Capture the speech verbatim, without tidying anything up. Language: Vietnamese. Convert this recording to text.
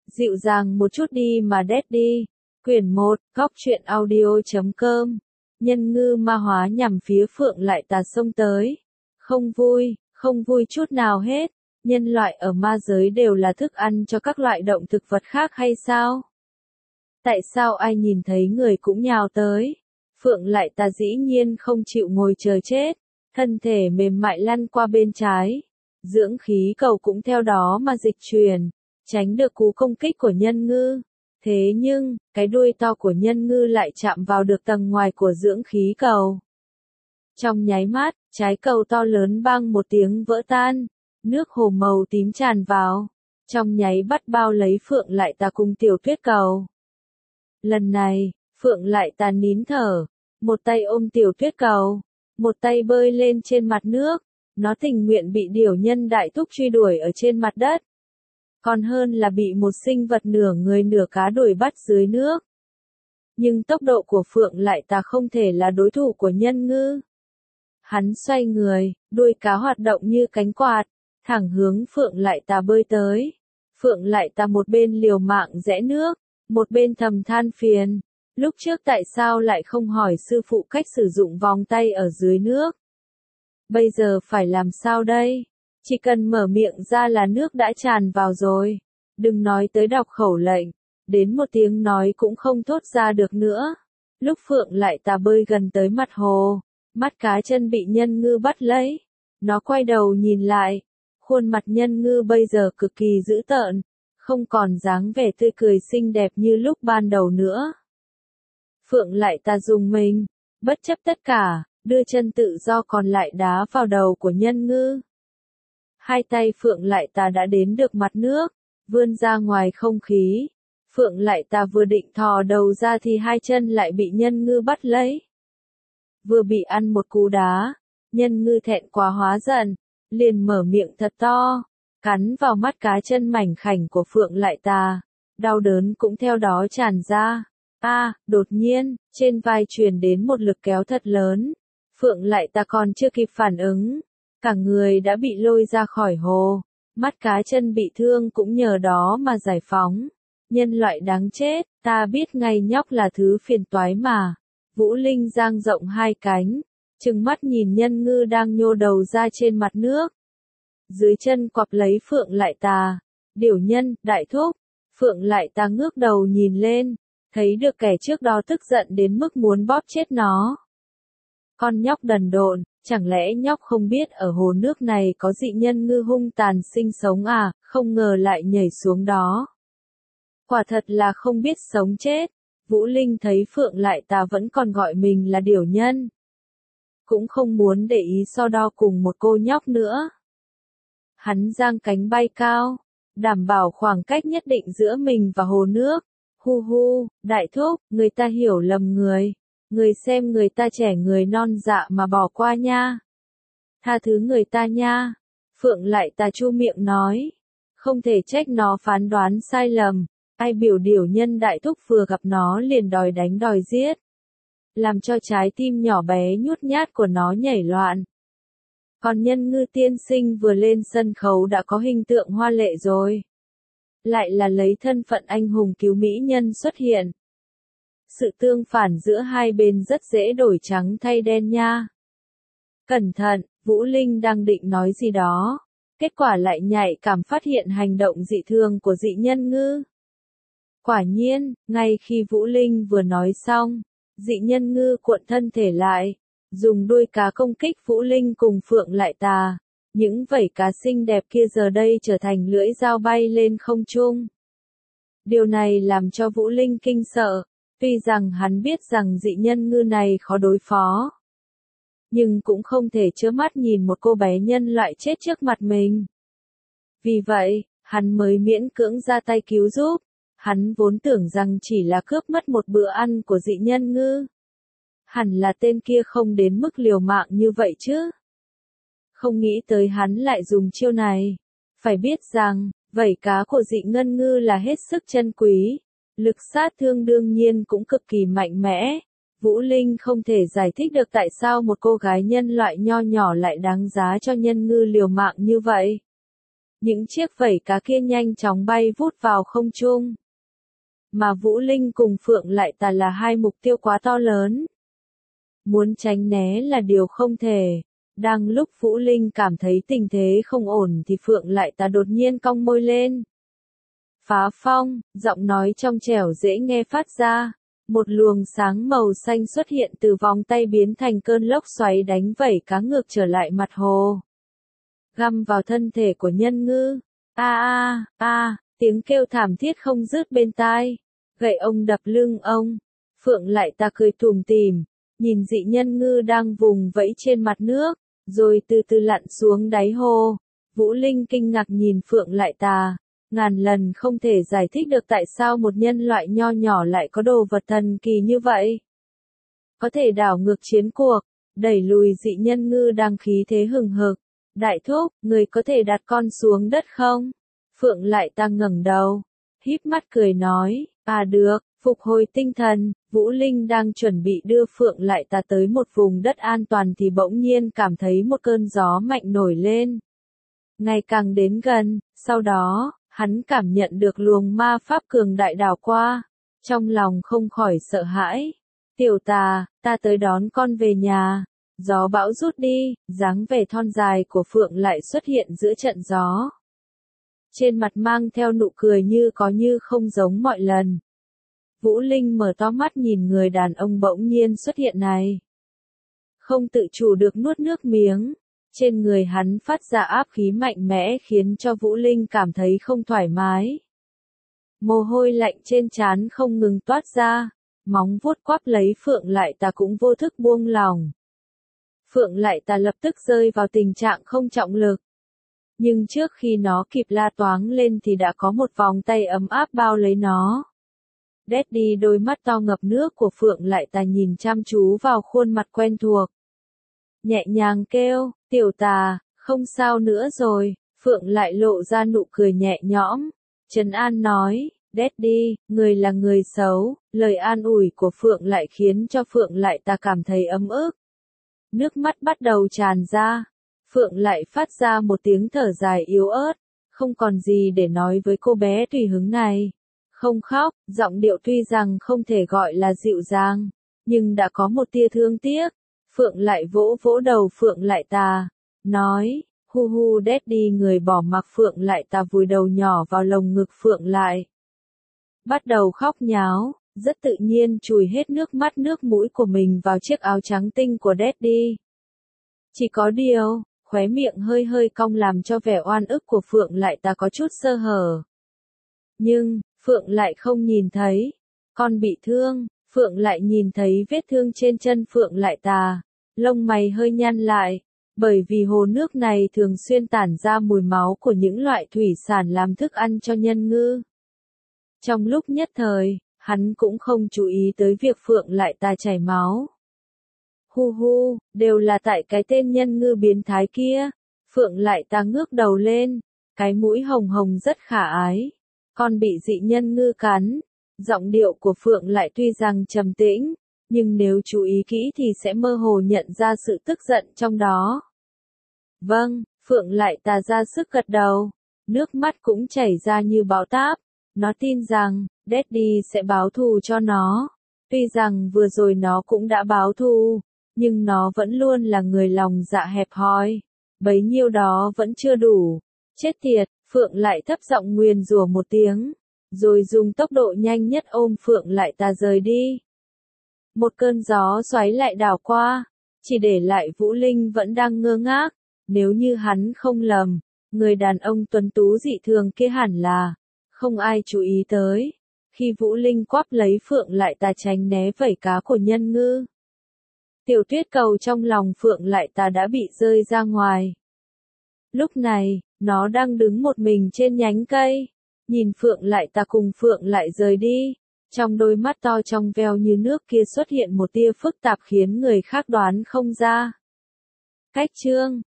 Dịu dàng một chút đi mà Daddy. Quyển một, góc truyện audio.com. Nhân ngư ma hóa nhằm phía Phượng Lại Tà xông tới. Không vui, không vui chút nào hết. Nhân loại ở ma giới đều là thức ăn cho các loại động thực vật khác hay sao? Tại sao ai nhìn thấy người cũng nhào tới? Phượng Lại Tà dĩ nhiên không chịu ngồi chờ chết. Thân thể mềm mại lăn qua bên trái. Dưỡng khí cầu cũng theo đó mà dịch chuyển. Tránh được cú công kích của nhân ngư. Thế nhưng, cái đuôi to của nhân ngư lại chạm vào được tầng ngoài của dưỡng khí cầu. Trong nháy mắt, trái cầu to lớn bang một tiếng vỡ tan. Nước hồ màu tím tràn vào. Trong nháy bắt bao lấy Phượng Lại Tà cùng Tiểu Tuyết Cầu. Lần này, Phượng Lại Tà nín thở. Một tay ôm Tiểu Tuyết Cầu. Một tay bơi lên trên mặt nước. Nó tình nguyện bị điểu nhân đại thúc truy đuổi ở trên mặt đất. Còn hơn là bị một sinh vật nửa người nửa cá đuổi bắt dưới nước. Nhưng tốc độ của Phượng Lại Tà không thể là đối thủ của nhân ngư. Hắn xoay người, đuôi cá hoạt động như cánh quạt, thẳng hướng Phượng Lại Tà bơi tới. Phượng Lại Tà một bên liều mạng rẽ nước, một bên thầm than phiền. Lúc trước tại sao lại không hỏi sư phụ cách sử dụng vòng tay ở dưới nước? Bây giờ phải làm sao đây? Chỉ cần mở miệng ra là nước đã tràn vào rồi. Đừng nói tới đọc khẩu lệnh. Đến một tiếng nói cũng không thốt ra được nữa. Lúc Phượng Lại Tà bơi gần tới mặt hồ. Mắt cá chân bị nhân ngư bắt lấy. Nó quay đầu nhìn lại. Khuôn mặt nhân ngư bây giờ cực kỳ dữ tợn. Không còn dáng vẻ tươi cười xinh đẹp như lúc ban đầu nữa. Phượng Lại Tà dùng mình. Bất chấp tất cả. Đưa chân tự do còn lại đá vào đầu của nhân ngư. Hai tay Phượng Lại Tà đã đến được mặt nước, vươn ra ngoài không khí. Phượng Lại Tà vừa định thò đầu ra thì hai chân lại bị nhân ngư bắt lấy. Vừa bị ăn một cú đá, nhân ngư thẹn quá hóa giận, liền mở miệng thật to, cắn vào mắt cá chân mảnh khảnh của Phượng Lại Tà. Đau đớn cũng theo đó tràn ra. A, à, đột nhiên, trên vai truyền đến một lực kéo thật lớn. Phượng Lại Tà còn chưa kịp phản ứng. Cả người đã bị lôi ra khỏi hồ, mắt cá chân bị thương cũng nhờ đó mà giải phóng. Nhân loại đáng chết, ta biết ngay nhóc là thứ phiền toái mà. Vũ Linh dang rộng hai cánh, trừng mắt nhìn nhân ngư đang nhô đầu ra trên mặt nước. Dưới chân quặp lấy Phượng Lại Tà. Điểu nhân, đại thúc. Phượng Lại Tà ngước đầu nhìn lên, thấy được kẻ trước đó tức giận đến mức muốn bóp chết nó. Con nhóc đần độn. Chẳng lẽ nhóc không biết ở hồ nước này có dị nhân ngư hung tàn sinh sống à, không ngờ lại nhảy xuống đó. Quả thật là không biết sống chết. Vũ Linh thấy Phượng Lại Tà vẫn còn gọi mình là điểu nhân. Cũng không muốn để ý so đo cùng một cô nhóc nữa. Hắn giang cánh bay cao, đảm bảo khoảng cách nhất định giữa mình và hồ nước. Hu hu, đại thúc, người ta hiểu lầm người. Người xem người ta trẻ người non dạ mà bỏ qua nha. Tha thứ người ta nha. Phượng Lại Tà chu miệng nói. Không thể trách nó phán đoán sai lầm. Ai biểu điểu nhân đại thúc vừa gặp nó liền đòi đánh đòi giết. Làm cho trái tim nhỏ bé nhút nhát của nó nhảy loạn. Còn nhân ngư tiên sinh vừa lên sân khấu đã có hình tượng hoa lệ rồi. Lại là lấy thân phận anh hùng cứu mỹ nhân xuất hiện. Sự tương phản giữa hai bên rất dễ đổi trắng thay đen nha. Cẩn thận, Vũ Linh đang định nói gì đó. Kết quả lại nhạy cảm phát hiện hành động dị thường của dị nhân ngư. Quả nhiên, ngay khi Vũ Linh vừa nói xong, dị nhân ngư cuộn thân thể lại, dùng đuôi cá công kích Vũ Linh cùng Phượng Lại Tà. Những vảy cá xinh đẹp kia giờ đây trở thành lưỡi dao bay lên không trung. Điều này làm cho Vũ Linh kinh sợ. Tuy rằng hắn biết rằng dị nhân ngư này khó đối phó. Nhưng cũng không thể trơ mắt nhìn một cô bé nhân loại chết trước mặt mình. Vì vậy, hắn mới miễn cưỡng ra tay cứu giúp. Hắn vốn tưởng rằng chỉ là cướp mất một bữa ăn của dị nhân ngư. Hẳn là tên kia không đến mức liều mạng như vậy chứ. Không nghĩ tới hắn lại dùng chiêu này. Phải biết rằng, vảy cá của dị ngân ngư là hết sức chân quý. Lực sát thương đương nhiên cũng cực kỳ mạnh mẽ. Vũ Linh không thể giải thích được tại sao một cô gái nhân loại nho nhỏ lại đáng giá cho nhân ngư liều mạng như vậy. Những chiếc vảy cá kia nhanh chóng bay vút vào không trung. Mà Vũ Linh cùng Phượng Lại Tà là hai mục tiêu quá to lớn. Muốn tránh né là điều không thể. Đang lúc Vũ Linh cảm thấy tình thế không ổn thì Phượng Lại Tà đột nhiên cong môi lên. Phá phong, giọng nói trong trẻo dễ nghe phát ra. Một luồng sáng màu xanh xuất hiện từ vòng tay biến thành cơn lốc xoáy đánh vẩy cá ngược trở lại mặt hồ. Găm vào thân thể của Nhân Ngư. A a a, tiếng kêu thảm thiết không dứt bên tai. Gậy ông đập lưng ông. Phượng Lại Tà cười tủm tỉm, nhìn dị Nhân Ngư đang vùng vẫy trên mặt nước, rồi từ từ lặn xuống đáy hồ. Vũ Linh kinh ngạc nhìn Phượng Lại Tà, ngàn lần không thể giải thích được tại sao một nhân loại nho nhỏ lại có đồ vật thần kỳ như vậy. Có thể đảo ngược chiến cuộc, đẩy lùi dị Nhân Ngư đang khí thế hừng hực. Đại thúc, người có thể đặt con xuống đất không? Phượng Lại Tà ngẩng đầu, híp mắt cười nói, à được. Phục hồi tinh thần, Vũ Linh đang chuẩn bị đưa Phượng Lại Tà tới một vùng đất an toàn thì bỗng nhiên cảm thấy một cơn gió mạnh nổi lên. Ngày càng đến gần, sau đó, hắn cảm nhận được luồng ma pháp cường đại đảo qua, trong lòng không khỏi sợ hãi. Tiểu Tà, ta tới đón con về nhà. Gió bão rút đi, dáng vẻ thon dài của Phượng lại xuất hiện giữa trận gió. Trên mặt mang theo nụ cười như có như không giống mọi lần. Vũ Linh mở to mắt nhìn người đàn ông bỗng nhiên xuất hiện này. Không tự chủ được nuốt nước miếng. Trên người hắn phát ra áp khí mạnh mẽ khiến cho Vũ Linh cảm thấy không thoải mái. Mồ hôi lạnh trên trán không ngừng toát ra. Móng vuốt quắp lấy Phượng Lại Tà cũng vô thức buông lỏng. Phượng Lại Tà lập tức rơi vào tình trạng không trọng lực. Nhưng trước khi nó kịp la toáng lên thì đã có một vòng tay ấm áp bao lấy nó. Daddy, đôi mắt to ngập nước của Phượng Lại Tà nhìn chăm chú vào khuôn mặt quen thuộc. Nhẹ nhàng kêu, Tiểu Tà, không sao nữa rồi. Phượng lại lộ ra nụ cười nhẹ nhõm. Trấn An nói, Daddy, người là người xấu. Lời an ủi của Phượng lại khiến cho Phượng Lại Tà cảm thấy ấm ức. Nước mắt bắt đầu tràn ra. Phượng lại phát ra một tiếng thở dài yếu ớt. Không còn gì để nói với cô bé tùy hứng này. Không khóc, giọng điệu tuy rằng không thể gọi là dịu dàng, nhưng đã có một tia thương tiếc. Phượng lại vỗ vỗ đầu Phượng Lại Tà, nói, hu hu Daddy. Người bỏ mặc Phượng Lại Tà vùi đầu nhỏ vào lồng ngực Phượng lại. Bắt đầu khóc nháo, rất tự nhiên chùi hết nước mắt nước mũi của mình vào chiếc áo trắng tinh của Daddy. Chỉ có điều, khóe miệng hơi hơi cong làm cho vẻ oan ức của Phượng Lại Tà có chút sơ hở. Nhưng, Phượng lại không nhìn thấy. Con bị thương, Phượng lại nhìn thấy vết thương trên chân Phượng Lại Tà. Lông mày hơi nhăn lại, bởi vì hồ nước này thường xuyên tản ra mùi máu của những loại thủy sản làm thức ăn cho Nhân Ngư. Trong lúc nhất thời, hắn cũng không chú ý tới việc Phượng Lại Tà chảy máu. Hu hu, đều là tại cái tên Nhân Ngư biến thái kia. Phượng Lại Tà ngước đầu lên, cái mũi hồng hồng rất khả ái. Con bị dị Nhân Ngư cắn. Giọng điệu của Phượng lại tuy rằng trầm tĩnh, nhưng nếu chú ý kỹ thì sẽ mơ hồ nhận ra sự tức giận trong đó. Vâng, Phượng Lại Tà ra sức gật đầu, nước mắt cũng chảy ra như bão táp. Nó tin rằng, Daddy sẽ báo thù cho nó. Tuy rằng vừa rồi nó cũng đã báo thù, nhưng nó vẫn luôn là người lòng dạ hẹp hòi. Bấy nhiêu đó vẫn chưa đủ. Chết tiệt, Phượng lại thấp giọng nguyền rủa một tiếng, rồi dùng tốc độ nhanh nhất ôm Phượng Lại Tà rời đi. Một cơn gió xoáy lại đảo qua, chỉ để lại Vũ Linh vẫn đang ngơ ngác. Nếu như hắn không lầm, người đàn ông tuấn tú dị thường kia hẳn là không ai chú ý tới. Khi Vũ Linh quắp lấy Phượng Lại Tà tránh né vảy cá của Nhân Ngư, tiểu tuyết cầu trong lòng Phượng Lại Tà đã bị rơi ra ngoài. Lúc này, nó đang đứng một mình trên nhánh cây, nhìn Phượng Lại Tà cùng Phượng lại rời đi. Trong đôi mắt to trong veo như nước kia xuất hiện một tia phức tạp khiến người khác đoán không ra. Cách chương